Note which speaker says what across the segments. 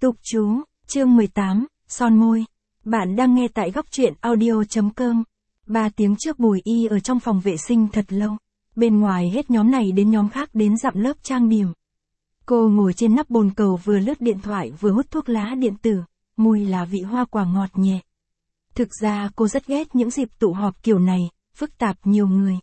Speaker 1: Tục chú, chương 18, son môi. Bạn đang nghe tại góc truyện audio.com. 3 tiếng trước Bùi Y ở trong phòng vệ sinh thật lâu. Bên ngoài hết nhóm này đến nhóm khác đến dặm lớp trang điểm. Cô ngồi trên nắp bồn cầu vừa lướt điện thoại vừa hút thuốc lá điện tử, mùi là vị hoa quả ngọt nhẹ. Thực ra cô rất ghét những dịp tụ họp kiểu này, phức tạp nhiều người.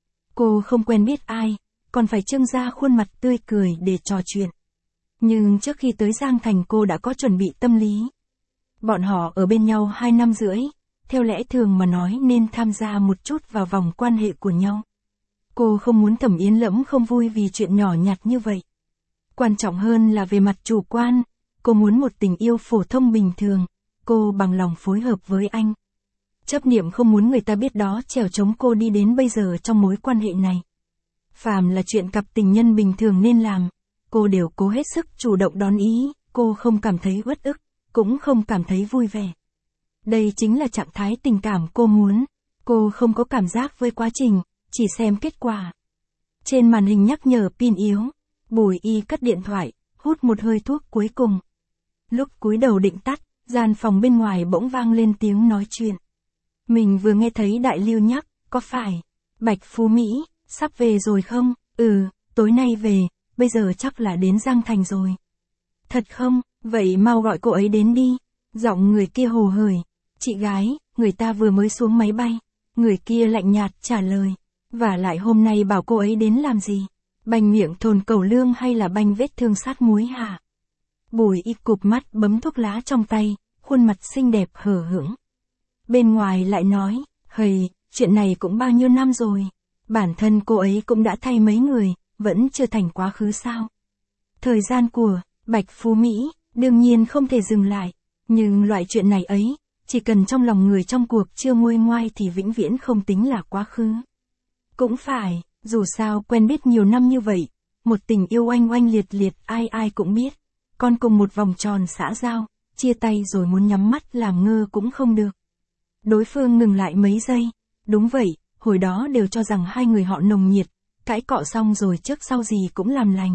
Speaker 1: Cô không quen biết ai, còn phải trưng ra khuôn mặt tươi cười để trò chuyện. Nhưng trước khi tới Giang Thành cô đã có chuẩn bị tâm lý. Bọn họ ở bên nhau 2 năm rưỡi, theo lẽ thường mà nói nên tham gia một chút vào vòng quan hệ của nhau. Cô không muốn Thẩm Yến Lẫm không vui vì chuyện nhỏ nhặt như vậy. Quan trọng hơn là về mặt chủ quan, cô muốn một tình yêu phổ thông bình thường, cô bằng lòng phối hợp với anh. Chấp niệm không muốn người ta biết đó trèo chống cô đi đến bây giờ trong mối quan hệ này. Phàm là chuyện cặp tình nhân bình thường nên làm, cô đều cố hết sức chủ động đón ý, cô không cảm thấy uất ức, cũng không cảm thấy vui vẻ. Đây chính là trạng thái tình cảm cô muốn, cô không có cảm giác với quá trình, chỉ xem kết quả. Trên màn hình nhắc nhở pin yếu, Bùi Y cất điện thoại, hút một hơi thuốc cuối cùng. Lúc cúi đầu định tắt, gian phòng bên ngoài bỗng vang lên tiếng nói chuyện. Mình vừa nghe thấy Đại Lưu nhắc, có phải, Bạch Phú Mỹ, sắp về rồi không? Ừ, tối nay về, bây giờ chắc là đến Giang Thành rồi. Thật không? Vậy mau gọi cô ấy đến đi. Giọng người kia hồ hởi. Chị gái, người ta vừa mới xuống máy bay. Người kia lạnh nhạt trả lời. Và lại hôm nay bảo cô ấy đến làm gì? Banh miệng thồn cầu lương hay là banh vết thương sát muối hả? Bùi Y cụp mắt bấm thuốc lá trong tay, khuôn mặt xinh đẹp hở hững. Bên ngoài lại nói, hầy, chuyện này cũng bao nhiêu năm rồi. Bản thân cô ấy cũng đã thay mấy người, vẫn chưa thành quá khứ sao. Thời gian của Bạch Phú Mỹ, đương nhiên không thể dừng lại. Nhưng loại chuyện này ấy, chỉ cần trong lòng người trong cuộc chưa nguôi ngoai thì vĩnh viễn không tính là quá khứ. Cũng phải, dù sao quen biết nhiều năm như vậy, một tình yêu oanh oanh liệt liệt ai ai cũng biết. Con cùng một vòng tròn xã giao, chia tay rồi muốn nhắm mắt làm ngơ cũng không được. Đối phương ngừng lại mấy giây, đúng vậy, hồi đó đều cho rằng hai người họ nồng nhiệt, cãi cọ xong rồi trước sau gì cũng làm lành.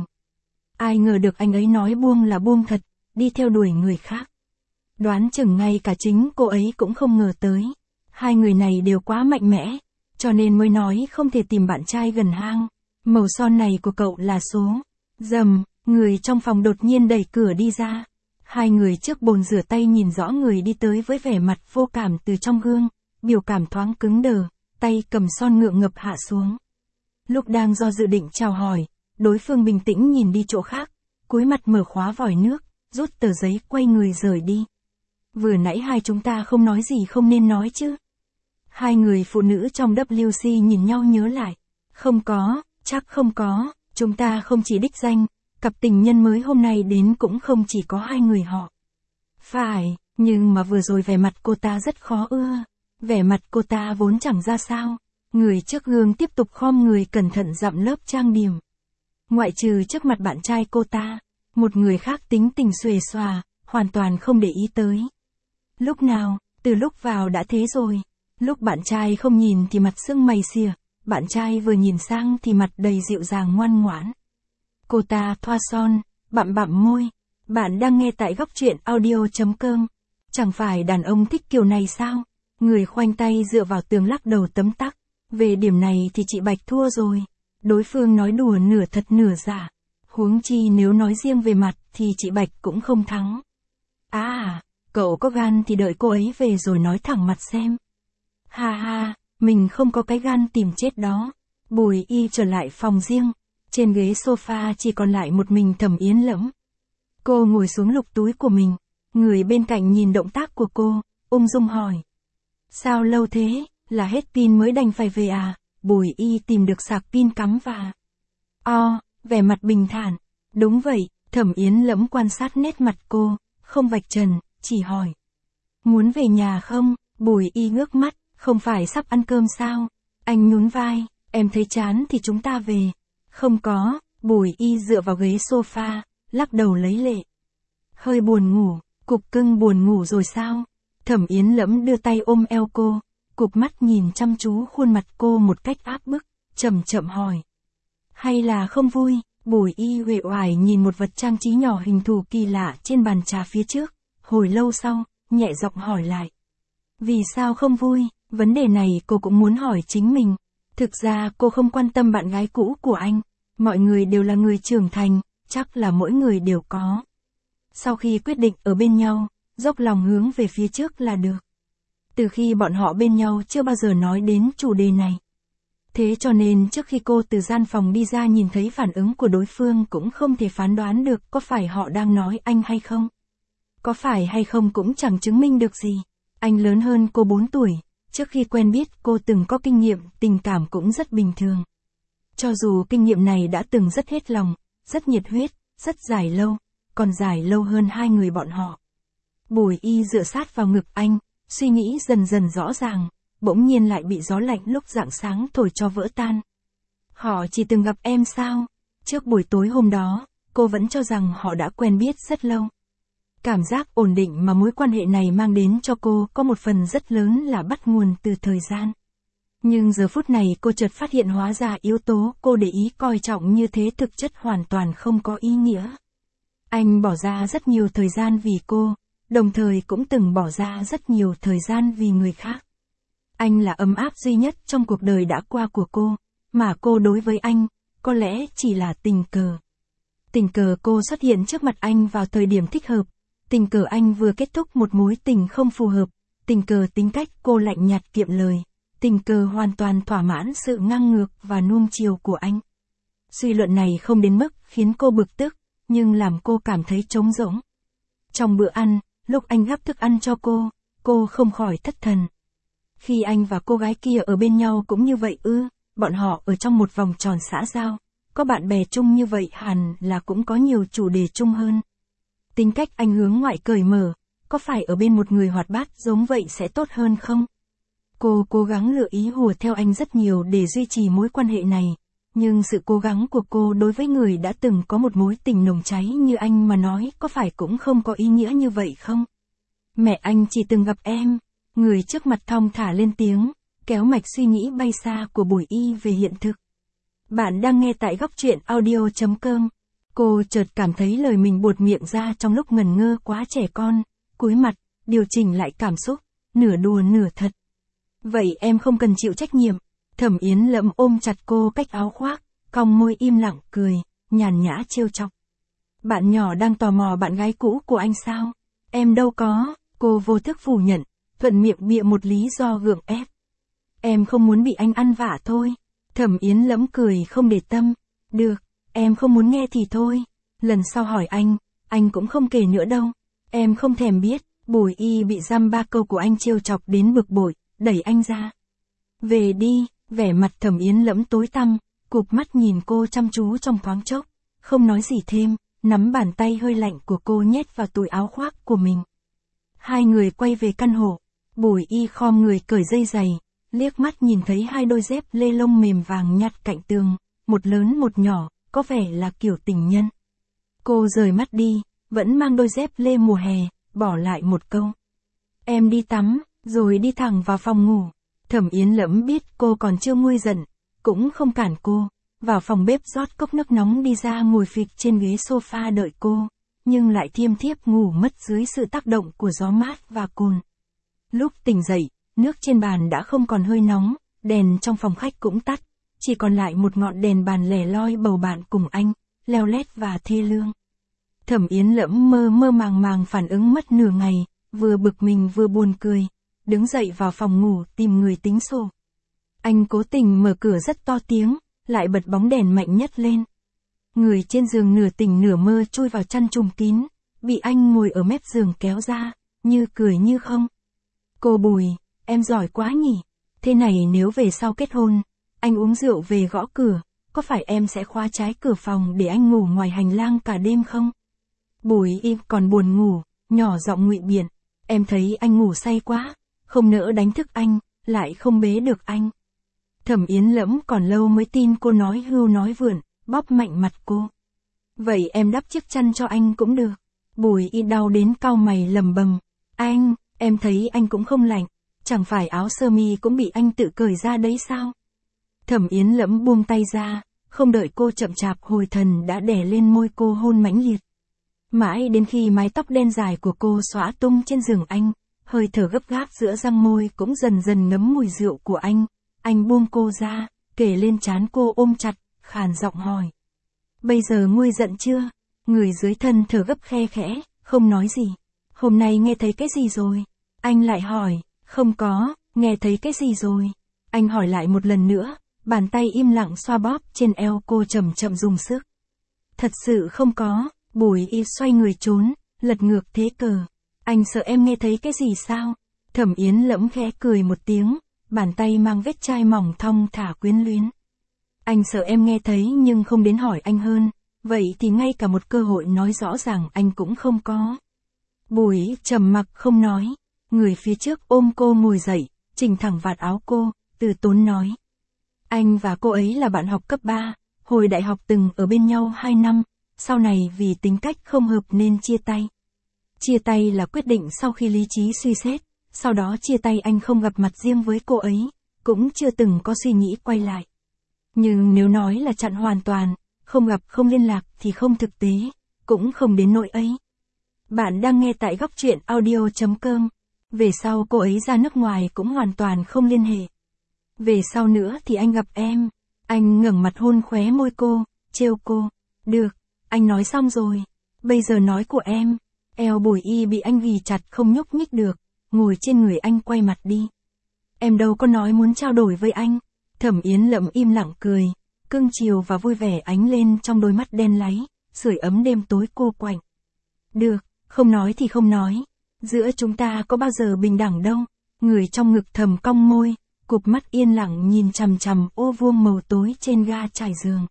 Speaker 1: Ai ngờ được anh ấy nói buông là buông thật, đi theo đuổi người khác. Đoán chừng ngay cả chính cô ấy cũng không ngờ tới. Hai người này đều quá mạnh mẽ, cho nên mới nói không thể tìm bạn trai gần hang. Màu son này của cậu là số. Dầm, người trong phòng đột nhiên đẩy cửa đi ra. Hai người trước bồn rửa tay nhìn rõ người đi tới với vẻ mặt vô cảm từ trong gương, biểu cảm thoáng cứng đờ, tay cầm son ngượng ngập hạ xuống. Lúc đang do dự định chào hỏi, đối phương bình tĩnh nhìn đi chỗ khác, cúi mặt mở khóa vòi nước, rút tờ giấy quay người rời đi. Vừa nãy hai chúng ta không nói gì không nên nói chứ. Hai người phụ nữ trong WC nhìn nhau nhớ lại. Không có, chắc không có, chúng ta không chỉ đích danh, cặp tình nhân mới hôm nay đến cũng không chỉ có hai người họ. Phải, nhưng mà vừa rồi vẻ mặt cô ta rất khó ưa. Vẻ mặt cô ta vốn chẳng ra sao. Người trước gương tiếp tục khom người cẩn thận dặm lớp trang điểm. Ngoại trừ trước mặt bạn trai cô ta, một người khác tính tình xuề xòa, hoàn toàn không để ý tới. Lúc nào, từ lúc vào đã thế rồi. Lúc bạn trai không nhìn thì mặt sưng mày xìa, bạn trai vừa nhìn sang thì mặt đầy dịu dàng ngoan ngoãn. Cô ta thoa son, bặm bặm môi. Bạn đang nghe tại góc truyện audio.com. Chẳng phải đàn ông thích kiểu này sao? Người khoanh tay dựa vào tường lắc đầu tấm tắc. Về điểm này thì chị Bạch thua rồi. Đối phương nói đùa nửa thật nửa giả. Huống chi nếu nói riêng về mặt thì chị Bạch cũng không thắng. À, cậu có gan thì đợi cô ấy về rồi nói thẳng mặt xem. Ha ha, mình không có cái gan tìm chết đó. Bùi Y trở lại phòng riêng. Trên ghế sofa chỉ còn lại một mình Thẩm Yến Lẫm. Cô ngồi xuống lục túi của mình. Người bên cạnh nhìn động tác của cô, ung dung hỏi. Sao lâu thế, là hết pin mới đành phải về à? Bùi Y tìm được sạc pin cắm và... vẻ mặt bình thản. Đúng vậy, Thẩm Yến Lẫm quan sát nét mặt cô, không vạch trần, chỉ hỏi. Muốn về nhà không? Bùi Y ngước mắt, không phải sắp ăn cơm sao? Anh nhún vai, em thấy chán thì chúng ta về. Không có, Bùi Y dựa vào ghế sofa, lắc đầu lấy lệ. Hơi buồn ngủ, cục cưng buồn ngủ rồi sao? Thẩm Yến Lẫm đưa tay ôm eo cô, cụp mắt nhìn chăm chú khuôn mặt cô một cách áp bức, chậm chậm hỏi. Hay là không vui? Bùi Y uể oải nhìn một vật trang trí nhỏ hình thù kỳ lạ trên bàn trà phía trước, hồi lâu sau, nhẹ giọng hỏi lại. Vì sao không vui? Vấn đề này cô cũng muốn hỏi chính mình. Thực ra cô không quan tâm bạn gái cũ của anh. Mọi người đều là người trưởng thành, chắc là mỗi người đều có. Sau khi quyết định ở bên nhau, dốc lòng hướng về phía trước là được. Từ khi bọn họ bên nhau chưa bao giờ nói đến chủ đề này. Thế cho nên trước khi cô từ gian phòng đi ra nhìn thấy phản ứng của đối phương cũng không thể phán đoán được có phải họ đang nói anh hay không. Có phải hay không cũng chẳng chứng minh được gì. Anh lớn hơn cô 4 tuổi, trước khi quen biết cô từng có kinh nghiệm, tình cảm cũng rất bình thường. Cho dù kinh nghiệm này đã từng rất hết lòng, rất nhiệt huyết, rất dài lâu, còn dài lâu hơn hai người bọn họ. Bùi Y dựa sát vào ngực anh, suy nghĩ dần dần rõ ràng, bỗng nhiên lại bị gió lạnh lúc rạng sáng thổi cho vỡ tan. Họ chỉ từng gặp em sao? Trước buổi tối hôm đó, cô vẫn cho rằng họ đã quen biết rất lâu. Cảm giác ổn định mà mối quan hệ này mang đến cho cô có một phần rất lớn là bắt nguồn từ thời gian. Nhưng giờ phút này cô chợt phát hiện hóa ra yếu tố cô để ý coi trọng như thế thực chất hoàn toàn không có ý nghĩa. Anh bỏ ra rất nhiều thời gian vì cô, đồng thời cũng từng bỏ ra rất nhiều thời gian vì người khác. Anh là ấm áp duy nhất trong cuộc đời đã qua của cô, mà cô đối với anh, có lẽ chỉ là tình cờ. Tình cờ cô xuất hiện trước mặt anh vào thời điểm thích hợp, tình cờ anh vừa kết thúc một mối tình không phù hợp, tình cờ tính cách cô lạnh nhạt kiệm lời, tình cờ hoàn toàn thỏa mãn sự ngang ngược và nuông chiều của anh. Suy luận này không đến mức khiến cô bực tức, nhưng làm cô cảm thấy trống rỗng. Trong bữa ăn, lúc anh gắp thức ăn cho cô không khỏi thất thần. Khi anh và cô gái kia ở bên nhau cũng như vậy ư? Bọn họ ở trong một vòng tròn xã giao, có bạn bè chung như vậy hẳn là cũng có nhiều chủ đề chung hơn. Tính cách anh hướng ngoại cởi mở, có phải ở bên một người hoạt bát giống vậy sẽ tốt hơn không? Cô cố gắng lựa ý hùa theo anh rất nhiều để duy trì mối quan hệ này, nhưng sự cố gắng của cô đối với người đã từng có một mối tình nồng cháy như anh mà nói có phải cũng không có ý nghĩa như vậy không? Mẹ anh chỉ từng gặp em. Người trước mặt thong thả lên tiếng, kéo mạch suy nghĩ bay xa của Bùi Y về hiện thực. Bạn đang nghe tại góc truyện audio.com. Cô chợt cảm thấy lời mình buột miệng ra trong lúc ngần ngơ quá trẻ con, cúi mặt, điều chỉnh lại cảm xúc, nửa đùa nửa thật. Vậy em không cần chịu trách nhiệm. Thẩm Yến Lẫm ôm chặt cô cách áo khoác, cong môi im lặng cười, nhàn nhã trêu chọc. Bạn nhỏ đang tò mò bạn gái cũ của anh sao? Em đâu có, cô vô thức phủ nhận, thuận miệng bịa một lý do gượng ép. Em không muốn bị anh ăn vạ thôi. Thẩm Yến Lẫm cười không để tâm. Được, em không muốn nghe thì thôi. Lần sau hỏi anh cũng không kể nữa đâu. Em không thèm biết. Bùi Y bị dăm ba câu của anh trêu chọc đến bực bội, đẩy anh ra. Về đi, vẻ mặt Thẩm Yến Lẫm tối tăm, cụp mắt nhìn cô chăm chú trong thoáng chốc, không nói gì thêm, nắm bàn tay hơi lạnh của cô nhét vào túi áo khoác của mình. Hai người quay về căn hộ. Bùi Y khom người cởi dây giày, liếc mắt nhìn thấy hai đôi dép lê lông mềm vàng nhạt cạnh tường, một lớn một nhỏ, có vẻ là kiểu tình nhân. Cô rời mắt đi, vẫn mang đôi dép lê mùa hè, bỏ lại một câu. Em đi tắm, rồi đi thẳng vào phòng ngủ. Thẩm Yến Lẫm biết cô còn chưa nguôi giận, cũng không cản cô, vào phòng bếp rót cốc nước nóng đi ra ngồi phịch trên ghế sofa đợi cô, nhưng lại thiêm thiếp ngủ mất dưới sự tác động của gió mát và cồn. Lúc tỉnh dậy, nước trên bàn đã không còn hơi nóng, đèn trong phòng khách cũng tắt, chỉ còn lại một ngọn đèn bàn lẻ loi bầu bạn cùng anh, leo lét và thê lương. Thẩm Yến Lẫm mơ mơ màng màng phản ứng mất nửa ngày, vừa bực mình vừa buồn cười, đứng dậy vào phòng ngủ tìm người tính sổ. Anh cố tình mở cửa rất to tiếng, lại bật bóng đèn mạnh nhất lên. Người trên giường nửa tỉnh nửa mơ chui vào chăn trùm kín, bị anh ngồi ở mép giường kéo ra, như cười như không. Cô Bùi, em giỏi quá nhỉ. Thế này nếu về sau kết hôn, anh uống rượu về gõ cửa, có phải em sẽ khóa trái cửa phòng để anh ngủ ngoài hành lang cả đêm không? Bùi im còn buồn ngủ, nhỏ giọng ngụy biện. Em thấy anh ngủ say quá, không nỡ đánh thức anh, lại không bế được anh. Thẩm Yến Lẫm còn lâu mới tin cô nói hưu nói vượn, bóp mạnh mặt cô. Vậy em đắp chiếc chăn cho anh cũng được. Bùi Y đau đến cau mày lầm bầm. Anh, em thấy anh cũng không lạnh, chẳng phải áo sơ mi cũng bị anh tự cởi ra đấy sao? Thẩm Yến Lẫm buông tay ra, Không đợi cô chậm chạp hồi thần đã đè lên môi cô hôn mãnh liệt. Mãi đến khi mái tóc đen dài của cô xõa tung trên giường anh, hơi thở gấp gáp giữa răng môi cũng dần dần ngấm mùi rượu của anh buông cô ra, kề lên trán cô ôm chặt, khàn giọng hỏi. Bây giờ nguôi giận chưa? Người dưới thân thở gấp khe khẽ, không nói gì. Hôm nay nghe thấy cái gì rồi? Anh lại hỏi, không có, nghe thấy cái gì rồi? Anh hỏi lại một lần nữa, bàn tay im lặng xoa bóp trên eo cô chậm chậm dùng sức. Thật sự không có, Bùi Y xoay người trốn, lật ngược thế cờ. Anh sợ em nghe thấy cái gì sao? Thẩm Yến lẫm khẽ cười một tiếng, bàn tay mang vết chai mỏng thong thả quyến luyến. Anh sợ em nghe thấy nhưng không đến hỏi anh hơn, vậy thì ngay cả một cơ hội nói rõ ràng anh cũng không có. Bùi Y trầm mặc không nói, người phía trước ôm cô ngồi dậy, chỉnh thẳng vạt áo cô, từ tốn nói. Anh và cô ấy là bạn học cấp 3, hồi đại học từng ở bên nhau 2 năm, sau này vì tính cách không hợp nên chia tay. Chia tay là quyết định sau khi lý trí suy xét, sau đó chia tay anh không gặp mặt riêng với cô ấy, cũng chưa từng có suy nghĩ quay lại. Nhưng nếu nói là chặn hoàn toàn, không gặp không liên lạc thì không thực tế, cũng không đến nỗi ấy. Bạn đang nghe tại góc truyện audio.com. Về sau cô ấy ra nước ngoài cũng hoàn toàn không liên hệ. Về sau nữa thì anh gặp em. Anh ngẩng mặt hôn khóe môi cô, trêu cô. Được, anh nói xong rồi. Bây giờ nói của em. Eo Bùi Y bị anh ghì chặt không nhúc nhích được, ngồi trên người anh quay mặt đi. Em đâu có nói muốn trao đổi với anh. Thẩm Yến lậm im lặng cười, cưng chiều và vui vẻ ánh lên trong đôi mắt đen láy, sưởi ấm đêm tối cô quạnh. Được, không nói thì không nói. Giữa chúng ta có bao giờ bình đẳng đâu. Người trong ngực thầm cong môi, cụp mắt yên lặng nhìn chằm chằm ô vuông màu tối trên ga trải giường.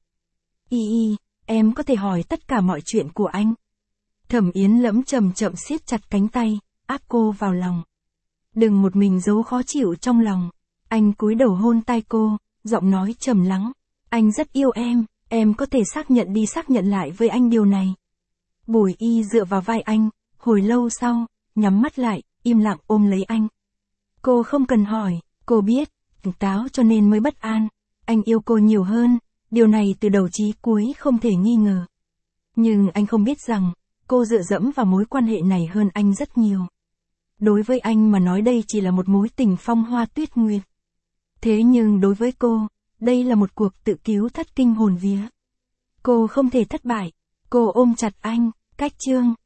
Speaker 1: Y, em có thể hỏi tất cả mọi chuyện của anh. Thẩm Yến lẫm chậm chậm siết chặt cánh tay, áp cô vào lòng. Đừng một mình giấu khó chịu trong lòng. Anh cúi đầu hôn tai cô, giọng nói trầm lắng. Anh rất yêu em có thể xác nhận đi xác nhận lại với anh điều này. Bùi Y dựa vào vai anh, hồi lâu sau, nhắm mắt lại, im lặng ôm lấy anh. Cô không cần hỏi, cô biết, tỉnh táo cho nên mới bất an. Anh yêu cô nhiều hơn, điều này từ đầu chí cuối không thể nghi ngờ. Nhưng anh không biết rằng, cô dựa dẫm vào mối quan hệ này hơn anh rất nhiều. Đối với anh mà nói đây chỉ là một mối tình phong hoa tuyết nguyệt. Thế nhưng đối với cô, đây là một cuộc tự cứu thất kinh hồn vía. Cô không thể thất bại. Cô ôm chặt anh, cách chương.